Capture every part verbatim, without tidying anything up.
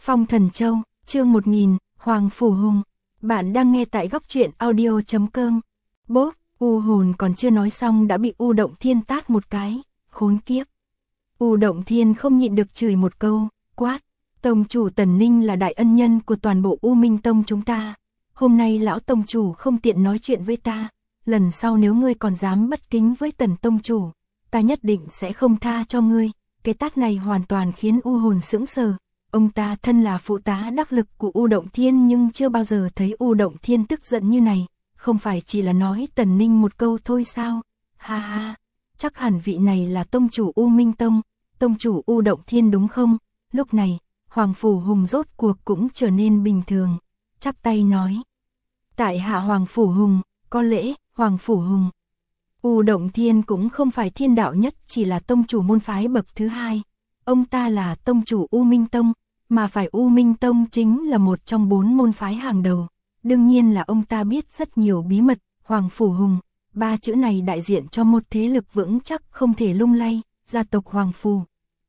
Phong Thần Châu, chương một nghìn, Hoàng Phủ Hùng. Bạn đang nghe tại góc truyện audio chấm com. Bốp, U hồn còn chưa nói xong đã bị U Động Thiên tát một cái, khốn kiếp. U Động Thiên không nhịn được chửi một câu, quát, tông chủ Tần Ninh là đại ân nhân của toàn bộ U Minh Tông chúng ta. Hôm nay lão tông chủ không tiện nói chuyện với ta, lần sau nếu ngươi còn dám bất kính với Tần tông chủ, ta nhất định sẽ không tha cho ngươi. Cái tát này hoàn toàn khiến U hồn sững sờ. Ông ta thân là phụ tá đắc lực của U Động Thiên nhưng chưa bao giờ thấy U Động Thiên tức giận như này, không phải chỉ là nói Tần Ninh một câu thôi sao? Ha ha, chắc hẳn vị này là tông chủ U Minh Tông, tông chủ U Động Thiên đúng không? Lúc này, Hoàng Phủ Hùng rốt cuộc cũng trở nên bình thường, chắp tay nói. Tại hạ Hoàng Phủ Hùng, có lễ, Hoàng Phủ Hùng. U Động Thiên cũng không phải thiên đạo nhất, chỉ là tông chủ môn phái bậc thứ hai. Ông ta là tông chủ U Minh Tông, mà phải U Minh Tông chính là một trong bốn môn phái hàng đầu. Đương nhiên là ông ta biết rất nhiều bí mật. Hoàng Phủ Hùng, ba chữ này đại diện cho một thế lực vững chắc không thể lung lay, gia tộc Hoàng Phủ.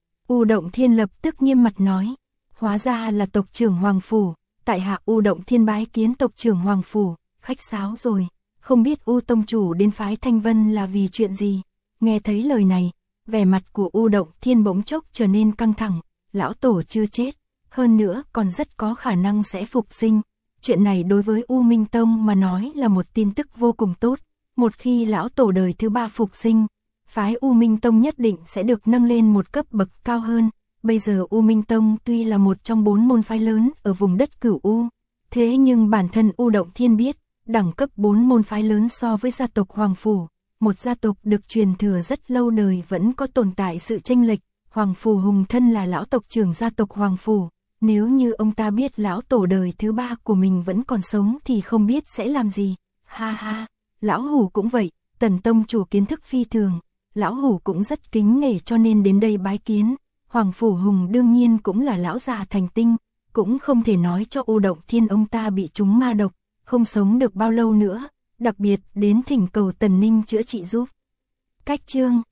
U Động Thiên lập tức nghiêm mặt nói, hóa ra là tộc trưởng Hoàng Phủ, tại hạ U Động Thiên bái kiến tộc trưởng Hoàng Phủ, khách sáo rồi, không biết U tông chủ đến phái Thanh Vân là vì chuyện gì. Nghe thấy lời này, vẻ mặt của U Động Thiên bỗng chốc trở nên căng thẳng, lão tổ chưa chết, hơn nữa còn rất có khả năng sẽ phục sinh. Chuyện này đối với U Minh Tông mà nói là một tin tức vô cùng tốt, một khi lão tổ đời thứ ba phục sinh, phái U Minh Tông nhất định sẽ được nâng lên một cấp bậc cao hơn. Bây giờ U Minh Tông tuy là một trong bốn môn phái lớn ở vùng đất Cửu U, thế nhưng bản thân U Động Thiên biết, đẳng cấp bốn môn phái lớn so với gia tộc Hoàng Phủ, một gia tộc được truyền thừa rất lâu đời vẫn có tồn tại sự chênh lệch. Hoàng Phủ Hùng thân là lão tộc trưởng gia tộc Hoàng Phủ, nếu như ông ta biết lão tổ đời thứ ba của mình vẫn còn sống thì không biết sẽ làm gì. Ha ha, lão hủ cũng vậy, Tần tông chủ kiến thức phi thường, lão hủ cũng rất kính nể cho nên đến đây bái kiến. Hoàng Phủ Hùng đương nhiên cũng là lão già thành tinh, cũng không thể nói cho U Động Thiên ông ta bị trúng ma độc, không sống được bao lâu nữa, đặc biệt đến thỉnh cầu Tần Ninh chữa trị giúp. Cách chương